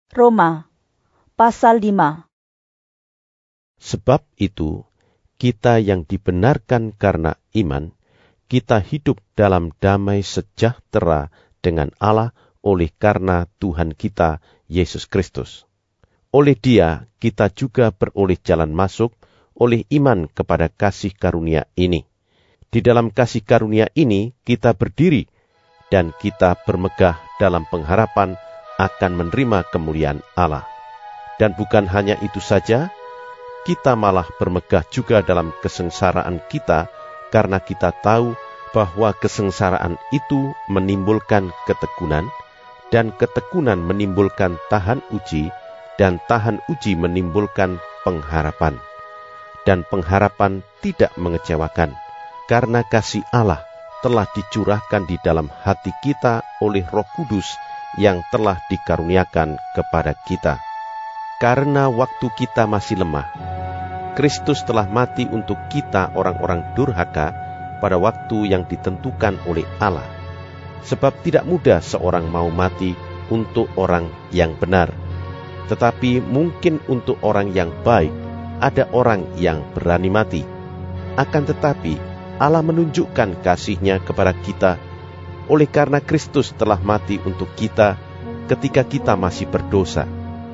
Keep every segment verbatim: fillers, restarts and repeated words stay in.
Roma pasal lima. Sebab itu, kita yang dibenarkan karena iman, kita hidup dalam damai sejahtera dengan Allah oleh karena Tuhan kita, Yesus Kristus. Oleh Dia, kita juga beroleh jalan masuk oleh iman kepada kasih karunia ini. Di dalam kasih karunia ini, kita berdiri, dan kita bermegah dalam pengharapan akan menerima kemuliaan Allah. Dan bukan hanya itu saja, kita malah bermegah juga dalam kesengsaraan kita, karena kita tahu bahwa kesengsaraan itu menimbulkan ketekunan, dan ketekunan menimbulkan tahan uji, dan tahan uji menimbulkan pengharapan. Dan pengharapan tidak mengecewakan, karena kasih Allah telah dicurahkan di dalam hati kita oleh Roh Kudus yang telah dikaruniakan kepada kita. Karena waktu kita masih lemah, Kristus telah mati untuk kita orang-orang durhaka pada waktu yang ditentukan oleh Allah. Sebab tidak mudah seorang mau mati untuk orang yang benar, tetapi mungkin untuk orang yang baik ada orang yang berani mati. Akan tetapi Allah menunjukkan kasih-Nya kepada kita oleh karena Kristus telah mati untuk kita ketika kita masih berdosa.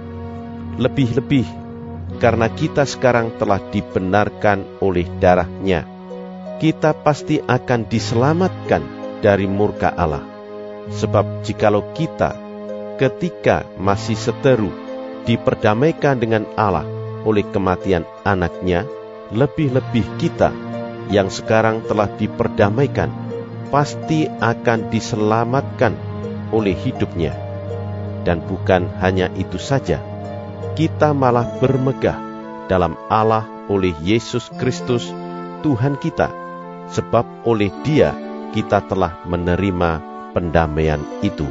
Lebih-lebih karena kita sekarang telah dibenarkan oleh darah-Nya, kita pasti akan diselamatkan dari murka Allah. Sebab jikalau kita ketika masih seteru diperdamaikan dengan Allah oleh kematian anak-Nya, lebih-lebih kita yang sekarang telah diperdamaikan pasti akan diselamatkan oleh hidup-Nya. Dan bukan hanya itu saja, kita malah bermegah dalam Allah oleh Yesus Kristus Tuhan kita, sebab oleh Dia kita telah menerima pendamaian itu.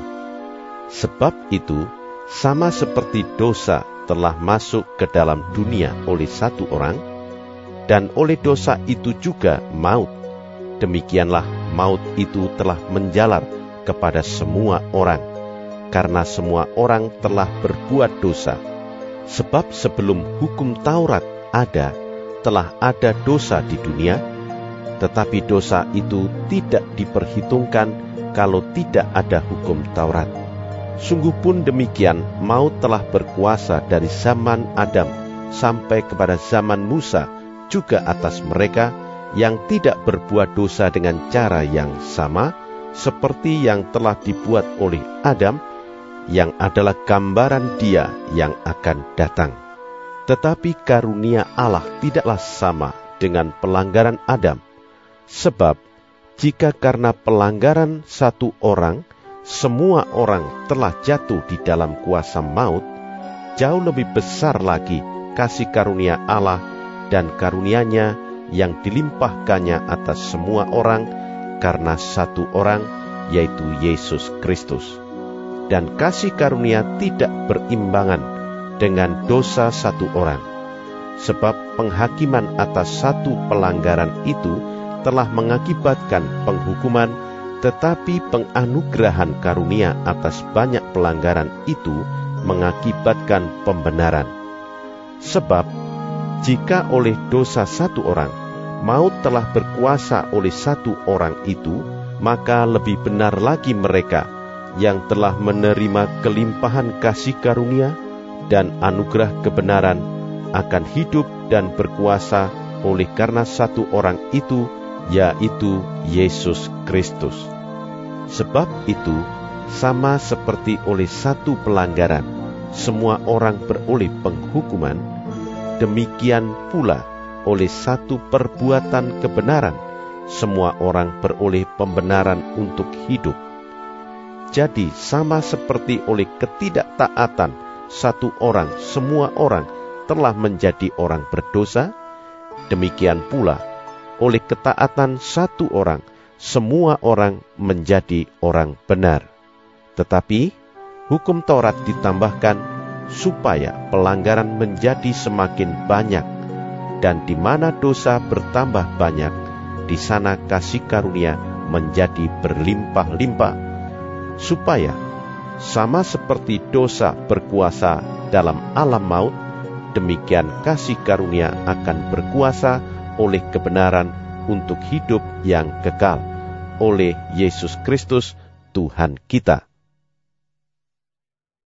Sebab itu, sama seperti dosa telah masuk ke dalam dunia oleh satu orang, dan oleh dosa itu juga maut, demikianlah maut itu telah menjalar kepada semua orang, karena semua orang telah berbuat dosa. Sebab sebelum hukum Taurat ada, telah ada dosa di dunia, tetapi dosa itu tidak diperhitungkan kalau tidak ada hukum Taurat. Sungguh pun demikian, maut telah berkuasa dari zaman Adam sampai kepada zaman Musa, juga atas mereka yang tidak berbuat dosa dengan cara yang sama, seperti yang telah dibuat oleh Adam, yang adalah gambaran Dia yang akan datang. Tetapi karunia Allah tidaklah sama dengan pelanggaran Adam. Sebab, jika karena pelanggaran satu orang, semua orang telah jatuh di dalam kuasa maut, jauh lebih besar lagi kasih karunia Allah dan karunia-Nya yang dilimpahkannya atas semua orang karena satu orang, yaitu Yesus Kristus. Dan kasih karunia tidak berimbangan dengan dosa satu orang. Sebab penghakiman atas satu pelanggaran itu telah mengakibatkan penghukuman, tetapi penganugerahan karunia atas banyak pelanggaran itu mengakibatkan pembenaran. Sebab jika oleh dosa satu orang, maut telah berkuasa oleh satu orang itu, maka lebih benar lagi mereka yang telah menerima kelimpahan kasih karunia dan anugerah kebenaran akan hidup dan berkuasa oleh karena satu orang itu, yaitu Yesus Kristus. Sebab itu, sama seperti oleh satu pelanggaran semua orang beroleh penghukuman, demikian pula oleh satu perbuatan kebenaran semua orang beroleh pembenaran untuk hidup. Jadi sama seperti oleh ketidaktaatan satu orang semua orang telah menjadi orang berdosa, demikian pula oleh ketaatan satu orang semua orang menjadi orang benar. Tetapi hukum Taurat ditambahkan supaya pelanggaran menjadi semakin banyak, dan di mana dosa bertambah banyak, di sana kasih karunia menjadi berlimpah-limpah, supaya Sama seperti dosa berkuasa dalam alam maut, demikian kasih karunia akan berkuasa oleh kebenaran untuk hidup yang kekal oleh Yesus Kristus Tuhan kita.